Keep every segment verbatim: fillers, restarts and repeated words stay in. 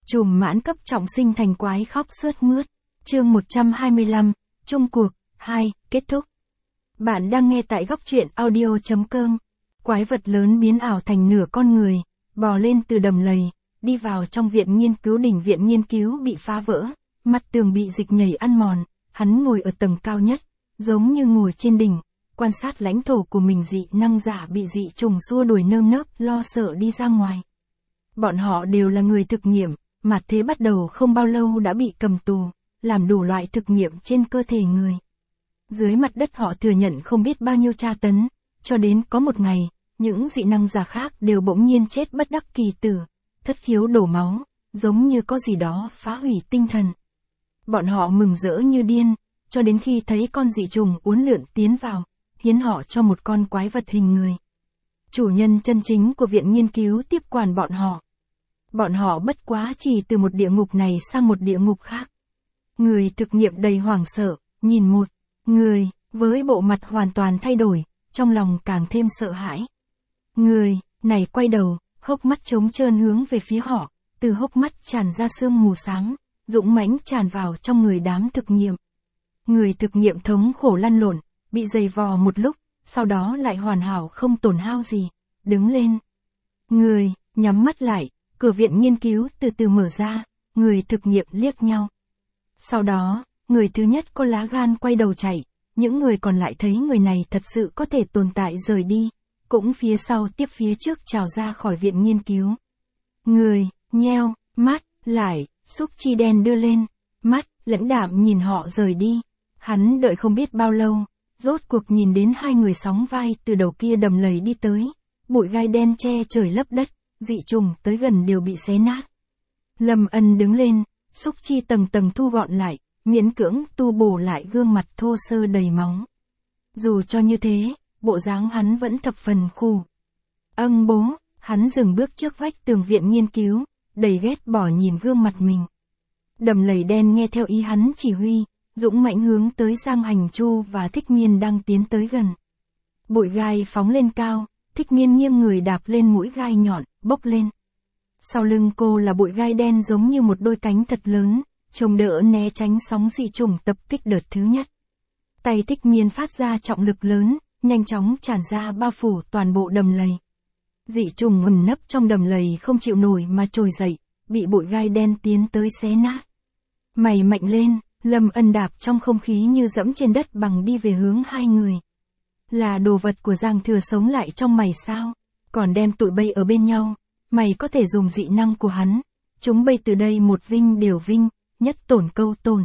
Trùm mãn cấp trọng sinh thành quái khóc sướt mướt. Chương một trăm hai mươi lăm, chung cuộc, hai, kết thúc. Bạn đang nghe tại góc truyện audio.com. Quái vật lớn biến ảo thành nửa con người, bò lên từ đầm lầy, đi vào trong viện nghiên cứu. Đỉnh viện nghiên cứu bị phá vỡ, mặt tường bị dịch nhảy ăn mòn, hắn ngồi ở tầng cao nhất, giống như ngồi trên đỉnh, quan sát lãnh thổ của mình. Dị năng giả bị dị trùng xua đuổi nơm nớp lo sợ đi ra ngoài. Bọn họ đều là người thực nghiệm, mà thế bắt đầu không bao lâu đã bị cầm tù, làm đủ loại thực nghiệm trên cơ thể người. Dưới mặt đất họ thừa nhận không biết bao nhiêu tra tấn, cho đến có một ngày, những dị năng giả khác đều bỗng nhiên chết bất đắc kỳ tử, thất khiếu đổ máu, giống như có gì đó phá hủy tinh thần. Bọn họ mừng rỡ như điên, cho đến khi thấy con dị trùng uốn lượn tiến vào, hiến họ cho một con quái vật hình người. Chủ nhân chân chính của viện nghiên cứu tiếp quản bọn họ. Bọn họ bất quá chỉ từ một địa ngục này sang một địa ngục khác. Người thực nghiệm đầy hoảng sợ, nhìn một người, với bộ mặt hoàn toàn thay đổi, trong lòng càng thêm sợ hãi. Người này quay đầu, hốc mắt trống trơn hướng về phía họ, từ hốc mắt tràn ra sương mù sáng, dũng mãnh tràn vào trong người đám thực nghiệm. Người thực nghiệm thống khổ lăn lộn, bị giày vò một lúc, sau đó lại hoàn hảo không tổn hao gì, đứng lên. Người nhắm mắt lại, cửa viện nghiên cứu từ từ mở ra, người thực nghiệm liếc nhau. Sau đó, người thứ nhất có lá gan quay đầu chạy, những người còn lại thấy người này thật sự có thể tồn tại rời đi, cũng phía sau tiếp phía trước trào ra khỏi viện nghiên cứu. Người nheo mắt lại, xúc chi đen đưa lên, mắt lãnh đạm nhìn họ rời đi. Hắn đợi không biết bao lâu, rốt cuộc nhìn đến hai người sóng vai từ đầu kia đầm lầy đi tới, bụi gai đen che trời lấp đất, dị trùng tới gần đều bị xé nát. Lâm Ân đứng lên, xúc chi tầng tầng thu gọn lại, miễn cưỡng tu bổ lại gương mặt thô sơ đầy máu. Dù cho như thế, bộ dáng hắn vẫn thập phần khù. Âng bố, hắn dừng bước trước vách tường viện nghiên cứu, đầy ghét bỏ nhìn gương mặt mình. Đầm lầy đen nghe theo ý hắn chỉ huy, dũng mãnh hướng tới Giang Hành Chu và Thích Miên đang tiến tới gần. Bụi gai phóng lên cao, Thích Miên nghiêng người đạp lên mũi gai nhọn, bốc lên. Sau lưng cô là bụi gai đen giống như một đôi cánh thật lớn, chống đỡ né tránh sóng dị trùng tập kích đợt thứ nhất. Tay Thích Miên phát ra trọng lực lớn, nhanh chóng tràn ra bao phủ toàn bộ đầm lầy. Dị trùng ẩn nấp trong đầm lầy không chịu nổi mà trồi dậy, bị bụi gai đen tiến tới xé nát. Mày mạnh lên, Lâm Ân đạp trong không khí như dẫm trên đất bằng đi về hướng hai người. Là đồ vật của Giang Thừa sống lại trong mày sao? Còn đem tụi bay ở bên nhau, mày có thể dùng dị năng của hắn. Chúng bay từ đây một vinh đều vinh, nhất tổn câu tổn.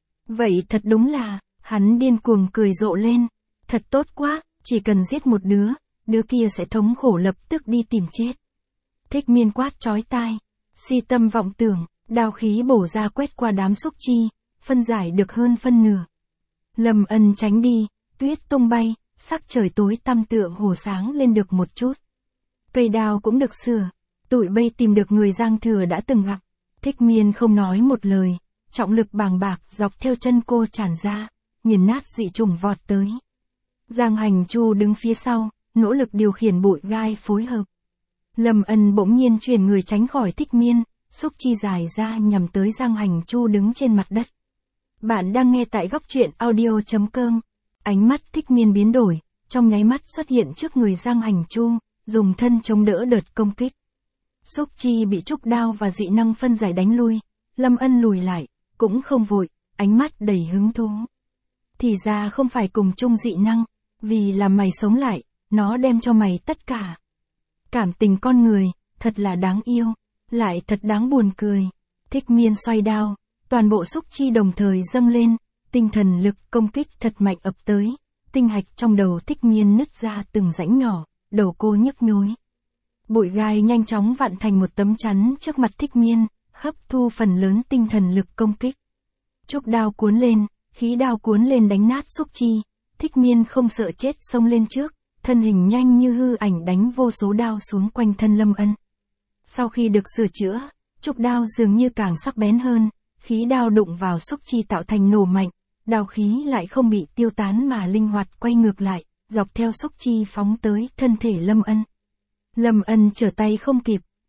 Vậy thật đúng là, hắn điên cuồng cười rộ lên. Thật tốt quá, chỉ cần giết một đứa, đứa kia sẽ thống khổ lập tức đi tìm chết. Thích Miên quát chói tai, si tâm vọng tưởng, đao khí bổ ra quét qua đám xúc chi, phân giải được hơn phân nửa. Lâm Ân tránh đi, tuyết tung bay, sắc trời tối tăm tựa hồ sáng lên được một chút. Cây đao cũng được sửa, tụi bay tìm được người Giang Thừa đã từng gặp. Thích Miên không nói một lời, trọng lực bàng bạc dọc theo chân cô tràn ra, nghiền nát dị trùng vọt tới. Giang Hành Chu đứng phía sau, nỗ lực điều khiển bụi gai phối hợp. Lâm Ân bỗng nhiên chuyển người tránh khỏi Thích Miên, xúc chi dài ra nhằm tới Giang Hành Chu đứng trên mặt đất. Bạn đang nghe tại góc truyện audio.com. Ánh mắt Thích Miên biến đổi, trong nháy mắt xuất hiện trước người Giang Hành Chu, dùng thân chống đỡ đợt công kích. Xúc chi bị trúc đao và dị năng phân giải đánh lui, Lâm Ân lùi lại, cũng không vội, ánh mắt đầy hứng thú. Thì ra không phải cùng chung dị năng, vì là mày sống lại, nó đem cho mày tất cả. Cảm tình con người, thật là đáng yêu, lại thật đáng buồn cười. Thích Miên xoay đao, toàn bộ xúc chi đồng thời dâng lên, tinh thần lực công kích thật mạnh ập tới. Tinh hạch trong đầu Thích Miên nứt ra từng rãnh nhỏ, đầu cô nhức nhối. Bụi gai nhanh chóng vặn thành một tấm chắn trước mặt Thích Miên, hấp thu phần lớn tinh thần lực công kích. Trúc đao cuốn lên, khí đao cuốn lên đánh nát xúc chi. Thích Miên không sợ chết xông lên trước, thân hình nhanh như hư ảnh đánh vô số đao xuống quanh thân Lâm Ân. Sau khi được sửa chữa, trúc đao dường như càng sắc bén hơn, khí đao đụng vào xúc chi tạo thành nổ mạnh, đao khí lại không bị tiêu tán mà linh hoạt quay ngược lại, dọc theo xúc chi phóng tới thân thể Lâm Ân. Lâm Ân trở tay không kịp,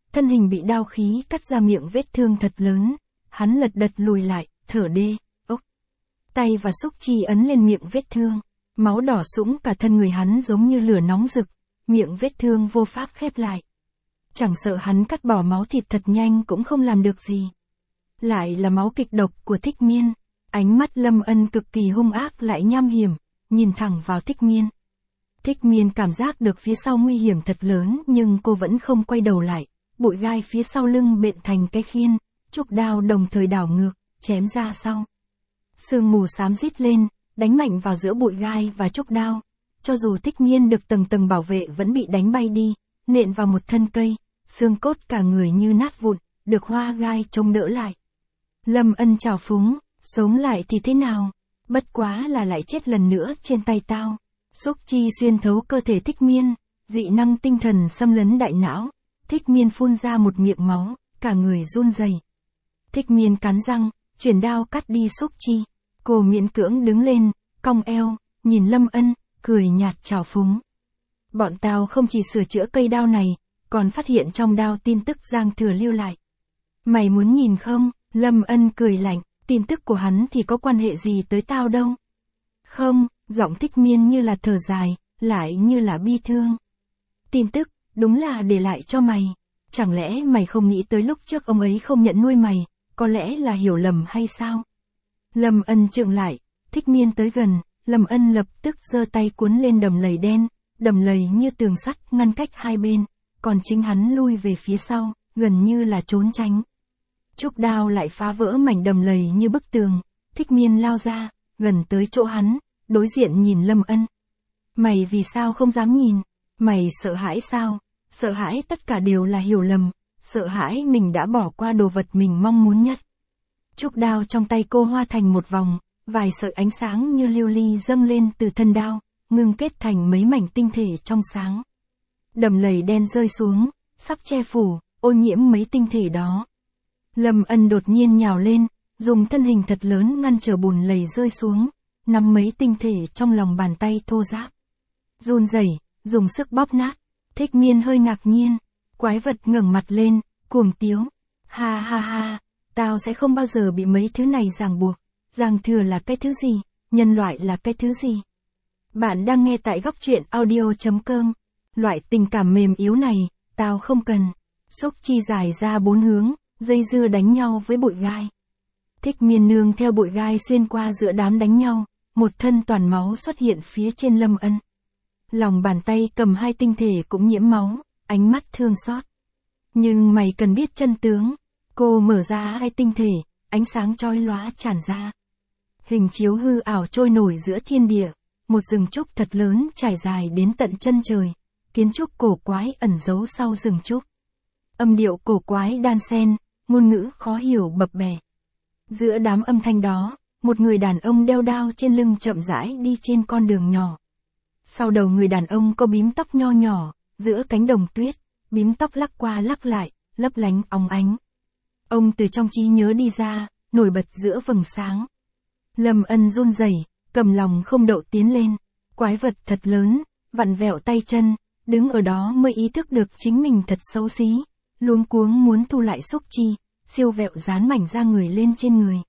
thân hình bị đao khí cắt ra miệng vết thương thật lớn, hắn lật đật lùi lại, thở đê, ốc. Tay và xúc chi ấn lên miệng vết thương, máu đỏ sũng cả thân người hắn giống như lửa nóng rực, miệng vết thương vô pháp khép lại. Chẳng sợ hắn cắt bỏ máu thịt thật nhanh cũng không làm được gì. Lại là máu kịch độc của Thích Miên, ánh mắt Lâm Ân cực kỳ hung ác lại nham hiểm, nhìn thẳng vào Thích Miên. Thích Miên cảm giác được phía sau nguy hiểm thật lớn nhưng cô vẫn không quay đầu lại, bụi gai phía sau lưng bện thành cái khiên, trúc đao đồng thời đảo ngược, chém ra sau. Sương mù xám rít lên, đánh mạnh vào giữa bụi gai và trúc đao. Cho dù Thích Miên được tầng tầng bảo vệ vẫn bị đánh bay đi, nện vào một thân cây, xương cốt cả người như nát vụn, được hoa gai chống đỡ lại. Lâm Ân trào phúng, sống lại thì thế nào? Bất quá là lại chết lần nữa trên tay tao. Xúc chi xuyên thấu cơ thể Thích Miên, dị năng tinh thần xâm lấn đại não. Thích Miên phun ra một miệng máu, cả người run rẩy. Thích Miên cắn răng, chuyển đao cắt đi xúc chi. Cô miễn cưỡng đứng lên, cong eo, nhìn Lâm Ân, cười nhạt trào phúng. Bọn tao không chỉ sửa chữa cây đao này, còn phát hiện trong đao tin tức Giang Thừa lưu lại. Mày muốn nhìn không? Lâm Ân cười lạnh, tin tức của hắn thì có quan hệ gì tới tao đâu. Không, giọng Thích Miên như là thở dài, lại như là bi thương. Tin tức, đúng là để lại cho mày. Chẳng lẽ mày không nghĩ tới lúc trước ông ấy không nhận nuôi mày, có lẽ là hiểu lầm hay sao? Lâm Ân trượng lại, Thích Miên tới gần, Lâm Ân lập tức giơ tay cuốn lên đầm lầy đen, đầm lầy như tường sắt ngăn cách hai bên, còn chính hắn lui về phía sau, gần như là trốn tránh. Trúc đao lại phá vỡ mảnh đầm lầy như bức tường, Thích Miên lao ra, gần tới chỗ hắn, đối diện nhìn Lâm Ân. Mày vì sao không dám nhìn? Mày sợ hãi sao? Sợ hãi tất cả đều là hiểu lầm, sợ hãi mình đã bỏ qua đồ vật mình mong muốn nhất. Trúc đao trong tay cô hoa thành một vòng, vài sợi ánh sáng như lưu ly dâng lên từ thân đao, ngưng kết thành mấy mảnh tinh thể trong sáng. Đầm lầy đen rơi xuống, sắp che phủ, ô nhiễm mấy tinh thể đó. Lâm Ân đột nhiên nhào lên, dùng thân hình thật lớn ngăn trở bùn lầy rơi xuống, nắm mấy tinh thể trong lòng bàn tay thô ráp. Run rẩy, dùng sức bóp nát. Thích Miên hơi ngạc nhiên, quái vật ngẩng mặt lên, cuồng tiếu. Ha ha ha, tao sẽ không bao giờ bị mấy thứ này ràng buộc. Giang Thừa là cái thứ gì? Nhân loại là cái thứ gì? Bạn đang nghe tại góc truyện audio chấm com. Loại tình cảm mềm yếu này, tao không cần. Xúc chi dài ra bốn hướng, dây dưa đánh nhau với bụi gai. Thích Miên nương theo bụi gai xuyên qua giữa đám đánh nhau, một thân toàn máu xuất hiện phía trên Lâm Ân. Lòng bàn tay cầm hai tinh thể cũng nhiễm máu, ánh mắt thương xót. Nhưng mày cần biết chân tướng. Cô mở ra hai tinh thể, ánh sáng chói lóa tràn ra. Hình chiếu hư ảo trôi nổi giữa thiên địa, một rừng trúc thật lớn trải dài đến tận chân trời, kiến trúc cổ quái ẩn giấu sau rừng trúc. Âm điệu cổ quái đan xen, ngôn ngữ khó hiểu bập bẹ. Giữa đám âm thanh đó, một người đàn ông đeo đao trên lưng chậm rãi đi trên con đường nhỏ. Sau đầu người đàn ông có bím tóc nho nhỏ, giữa cánh đồng tuyết, bím tóc lắc qua lắc lại, lấp lánh óng ánh. Ông từ trong trí nhớ đi ra, nổi bật giữa vầng sáng. Lâm Ân run rẩy, cầm lòng không đậu tiến lên. Quái vật thật lớn, vặn vẹo tay chân, đứng ở đó mới ý thức được chính mình thật xấu xí, luống cuống muốn thu lại xúc chi, siêu vẹo dán mảnh da người lên trên người.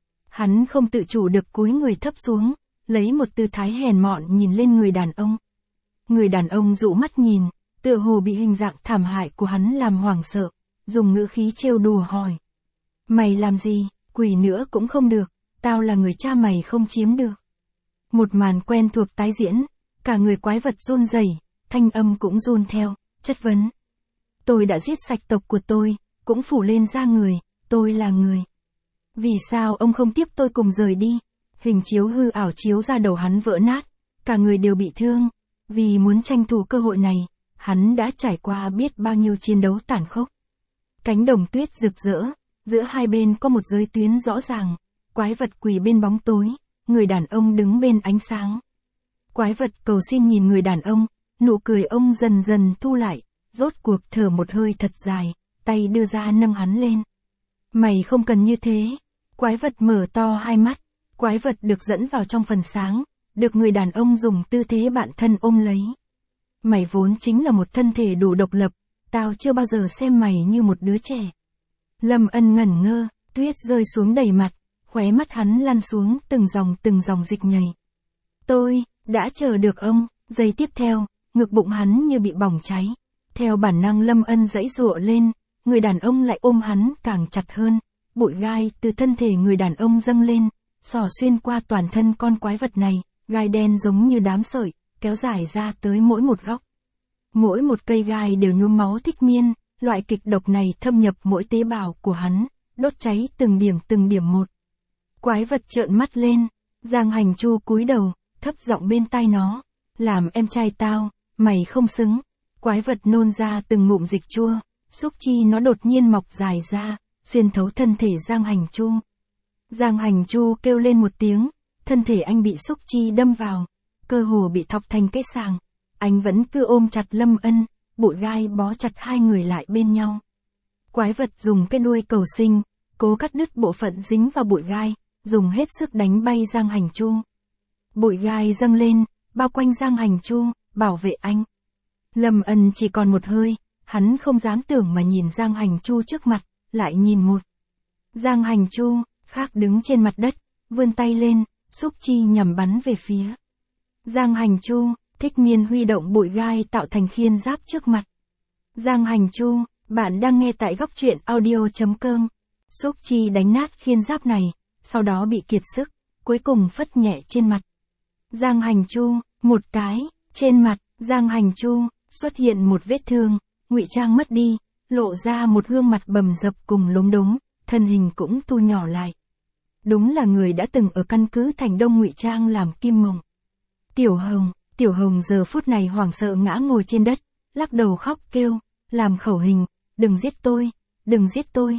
Hắn không tự chủ được cúi người thấp xuống, lấy một tư thái hèn mọn nhìn lên người đàn ông. Người đàn ông dụ mắt nhìn, tựa hồ bị hình dạng thảm hại của hắn làm hoảng sợ, dùng ngữ khí trêu đùa hỏi. Mày làm gì, quỷ nữa cũng không được, tao là người cha mày không chiếm được. Một màn quen thuộc tái diễn, cả người quái vật run rẩy, thanh âm cũng run theo, chất vấn. Tôi đã giết sạch tộc của tôi, cũng phủ lên da người, tôi là người. Vì sao ông không tiếp tôi cùng rời đi? Hình chiếu hư ảo chiếu ra đầu hắn vỡ nát, cả người đều bị thương. Vì muốn tranh thủ cơ hội này, hắn đã trải qua biết bao nhiêu chiến đấu tàn khốc. Cánh đồng tuyết rực rỡ, giữa hai bên có một giới tuyến rõ ràng, quái vật quỳ bên bóng tối, người đàn ông đứng bên ánh sáng. Quái vật cầu xin nhìn người đàn ông, nụ cười ông dần dần thu lại, rốt cuộc thở một hơi thật dài, tay đưa ra nâng hắn lên. Mày không cần như thế. Quái vật mở to hai mắt, quái vật được dẫn vào trong phần sáng, được người đàn ông dùng tư thế bạn thân ôm lấy. Mày vốn chính là một thân thể đủ độc lập, tao chưa bao giờ xem mày như một đứa trẻ. Lâm Ân ngẩn ngơ, tuyết rơi xuống đầy mặt, khóe mắt hắn lăn xuống từng dòng từng dòng dịch nhầy. Tôi, đã chờ được ông, giây tiếp theo, ngực bụng hắn như bị bỏng cháy. Theo bản năng Lâm Ân giãy giụa lên, người đàn ông lại ôm hắn càng chặt hơn, bụi gai từ thân thể người đàn ông dâng lên, xỏ xuyên qua toàn thân con quái vật này, gai đen giống như đám sợi, kéo dài ra tới mỗi một góc. Mỗi một cây gai đều nhuốm máu Thích Miên, loại kịch độc này thâm nhập mỗi tế bào của hắn, đốt cháy từng điểm từng điểm một. Quái vật trợn mắt lên, Giang Hành Chu cúi đầu, thấp giọng bên tai nó, làm em trai tao, mày không xứng. Quái vật nôn ra từng ngụm dịch chua, xúc chi nó đột nhiên mọc dài ra, xuyên thấu thân thể Giang Hành Chu. Giang Hành Chu kêu lên một tiếng, thân thể anh bị xúc chi đâm vào, cơ hồ bị thọc thành cái sàng. Anh vẫn cứ ôm chặt Lâm Ân, bụi gai bó chặt hai người lại bên nhau. Quái vật dùng cái đuôi cầu sinh, cố cắt đứt bộ phận dính vào bụi gai, dùng hết sức đánh bay Giang Hành Chu. Bụi gai dâng lên, bao quanh Giang Hành Chu, bảo vệ anh. Lâm Ân chỉ còn một hơi, hắn không dám tưởng mà nhìn Giang Hành Chu trước mặt, lại nhìn một. Giang Hành Chu, khác đứng trên mặt đất, vươn tay lên, xúc chi nhằm bắn về phía. Giang Hành Chu, Thích Miên huy động bụi gai tạo thành khiên giáp trước mặt. Giang Hành Chu, bạn đang nghe tại góc truyện audio chấm com. Xúc chi đánh nát khiên giáp này, sau đó bị kiệt sức, cuối cùng phất nhẹ trên mặt. Giang Hành Chu, một cái, trên mặt, Giang Hành Chu, xuất hiện một vết thương, ngụy trang mất đi, lộ ra một gương mặt bầm dập cùng lốm đốm, thân hình cũng thu nhỏ lại. Đúng là người đã từng ở căn cứ Thành Đông ngụy trang làm Kim Mộng. Tiểu Hồng, Tiểu Hồng giờ phút này hoảng sợ ngã ngồi trên đất, lắc đầu khóc kêu, làm khẩu hình, đừng giết tôi, đừng giết tôi.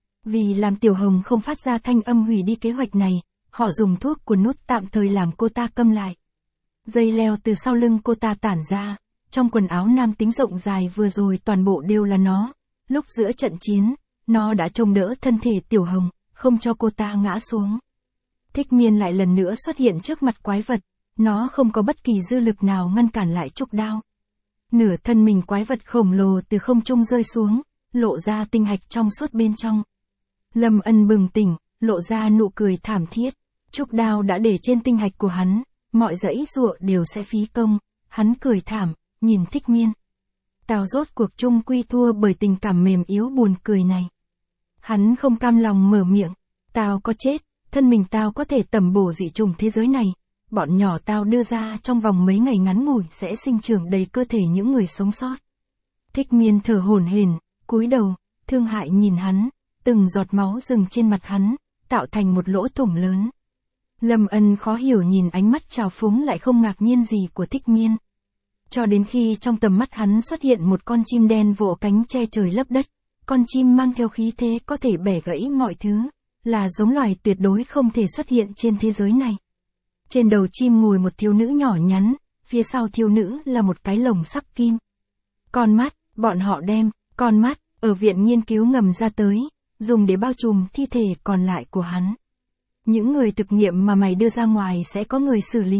Vì làm Tiểu Hồng không phát ra thanh âm hủy đi kế hoạch này, họ dùng thuốc cuốn nút tạm thời làm cô ta câm lại. Dây leo từ sau lưng cô ta tản ra, trong quần áo nam tính rộng dài vừa rồi toàn bộ đều là nó. Lúc giữa trận chiến, nó đã trông đỡ thân thể Tiểu Hồng, không cho cô ta ngã xuống. Thích Miên lại lần nữa xuất hiện trước mặt quái vật, nó không có bất kỳ dư lực nào ngăn cản lại trúc đao. Nửa thân mình quái vật khổng lồ từ không trung rơi xuống, lộ ra tinh hạch trong suốt bên trong. Lâm Ân bừng tỉnh, lộ ra nụ cười thảm thiết. Trúc đao đã để trên tinh hạch của hắn, mọi dãy giụa đều sẽ phí công. Hắn cười thảm, nhìn Thích Miên. Tao rốt cuộc chung quy thua bởi tình cảm mềm yếu buồn cười này. Hắn không cam lòng mở miệng. Tao có chết, thân mình tao có thể tẩm bổ dị trùng thế giới này. Bọn nhỏ tao đưa ra trong vòng mấy ngày ngắn ngủi sẽ sinh trưởng đầy cơ thể những người sống sót. Thích Miên thở hổn hển, cúi đầu, thương hại nhìn hắn, từng giọt máu dừng trên mặt hắn, tạo thành một lỗ thủng lớn. Lâm Ân khó hiểu nhìn ánh mắt trào phúng lại không ngạc nhiên gì của Thích Miên. Cho đến khi trong tầm mắt hắn xuất hiện một con chim đen vỗ cánh che trời lấp đất, con chim mang theo khí thế có thể bẻ gãy mọi thứ, là giống loài tuyệt đối không thể xuất hiện trên thế giới này. Trên đầu chim ngồi một thiếu nữ nhỏ nhắn, phía sau thiếu nữ là một cái lồng sắc kim. Con mắt, bọn họ đem, con mắt, ở viện nghiên cứu ngầm ra tới, dùng để bao trùm thi thể còn lại của hắn. Những người thực nghiệm mà mày đưa ra ngoài sẽ có người xử lý.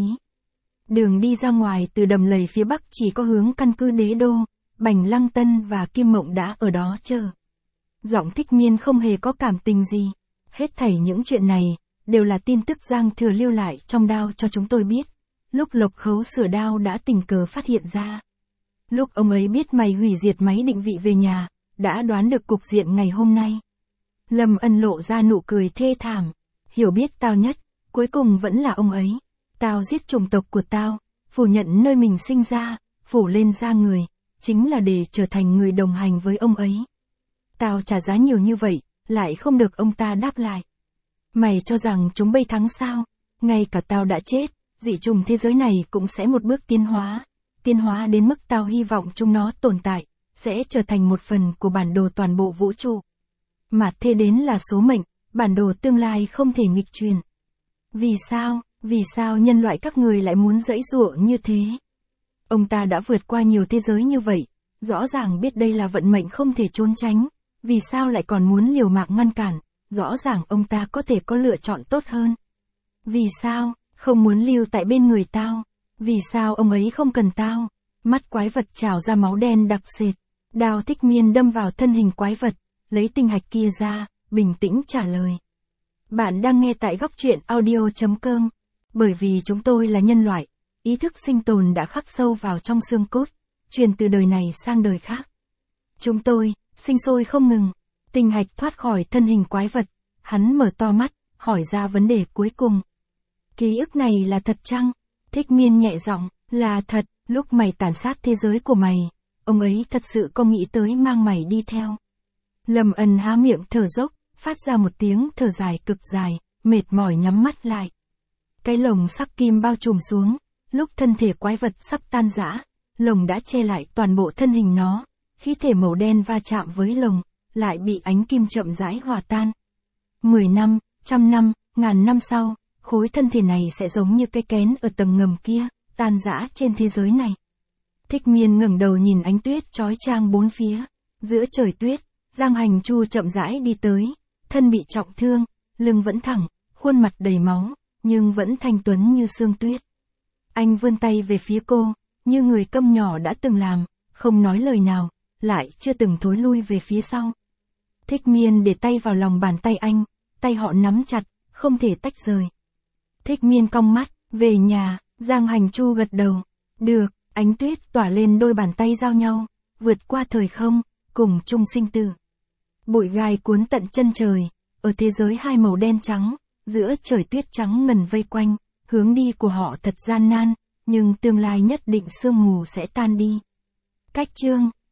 Đường đi ra ngoài từ đầm lầy phía bắc chỉ có hướng căn cứ Đế Đô, Bành Lăng Tân và Kim Mộng đã ở đó chờ. Giọng Thích Miên không hề có cảm tình gì. Hết thảy những chuyện này, đều là tin tức Giang Thừa lưu lại trong đao cho chúng tôi biết. Lúc Lộc Khấu sửa đao đã tình cờ phát hiện ra. Lúc ông ấy biết mày hủy diệt máy định vị về nhà, đã đoán được cục diện ngày hôm nay. Lâm Ân lộ ra nụ cười thê thảm. Hiểu biết tao nhất, cuối cùng vẫn là ông ấy. Tao giết chủng tộc của tao, phủ nhận nơi mình sinh ra, phủ lên da người, chính là để trở thành người đồng hành với ông ấy. Tao trả giá nhiều như vậy, lại không được ông ta đáp lại. Mày cho rằng chúng bay thắng sao? Ngay cả tao đã chết, dị trùng thế giới này cũng sẽ một bước tiến hóa. Tiến hóa đến mức tao hy vọng chúng nó tồn tại, sẽ trở thành một phần của bản đồ toàn bộ vũ trụ. Mà thế đến là số mệnh, bản đồ tương lai không thể nghịch truyền. Vì sao, vì sao nhân loại các người lại muốn giãy giụa như thế? Ông ta đã vượt qua nhiều thế giới như vậy, rõ ràng biết đây là vận mệnh không thể trốn tránh, vì sao lại còn muốn liều mạng ngăn cản, rõ ràng ông ta có thể có lựa chọn tốt hơn. Vì sao, không muốn lưu tại bên người tao? Vì sao ông ấy không cần tao? Mắt quái vật trào ra máu đen đặc sệt, Đao Thích Miên đâm vào thân hình quái vật, lấy tinh hạch kia ra, bình tĩnh trả lời. Bạn đang nghe tại góc truyện audio.com. Bởi vì chúng tôi là nhân loại, ý thức sinh tồn đã khắc sâu vào trong xương cốt, truyền từ đời này sang đời khác. Chúng tôi, sinh sôi không ngừng. Tinh hạch thoát khỏi thân hình quái vật, hắn mở to mắt, hỏi ra vấn đề cuối cùng. Ký ức này là thật chăng? Thích Miên nhẹ giọng, là thật, lúc mày tàn sát thế giới của mày, ông ấy thật sự có nghĩ tới mang mày đi theo. Lâm Ân há miệng thở dốc, phát ra một tiếng thở dài cực dài, mệt mỏi nhắm mắt lại. Cái lồng sắc kim bao trùm xuống, lúc thân thể quái vật sắp tan rã, lồng đã che lại toàn bộ thân hình nó, khí thể màu đen va chạm với lồng, lại bị ánh kim chậm rãi hòa tan. Mười năm, trăm năm, ngàn năm sau, khối thân thể này sẽ giống như cái kén ở tầng ngầm kia, tan rã trên thế giới này. Thích Miên ngẩng đầu nhìn ánh tuyết chói chang bốn phía, giữa trời tuyết, Giang Hành Chu chậm rãi đi tới, thân bị trọng thương, lưng vẫn thẳng, khuôn mặt đầy máu, nhưng vẫn thanh tuấn như sương tuyết. Anh vươn tay về phía cô, như người câm nhỏ đã từng làm, không nói lời nào, lại chưa từng thối lui về phía sau. Thích Miên để tay vào lòng bàn tay anh, tay họ nắm chặt, không thể tách rời. Thích Miên cong mắt, về nhà, Giang Hành Chu gật đầu. Được, ánh tuyết tỏa lên đôi bàn tay giao nhau, vượt qua thời không, cùng chung sinh tử. Bụi gai cuốn tận chân trời, ở thế giới hai màu đen trắng, giữa trời tuyết trắng ngần vây quanh, hướng đi của họ thật gian nan, nhưng tương lai nhất định sương mù sẽ tan đi. Cách chương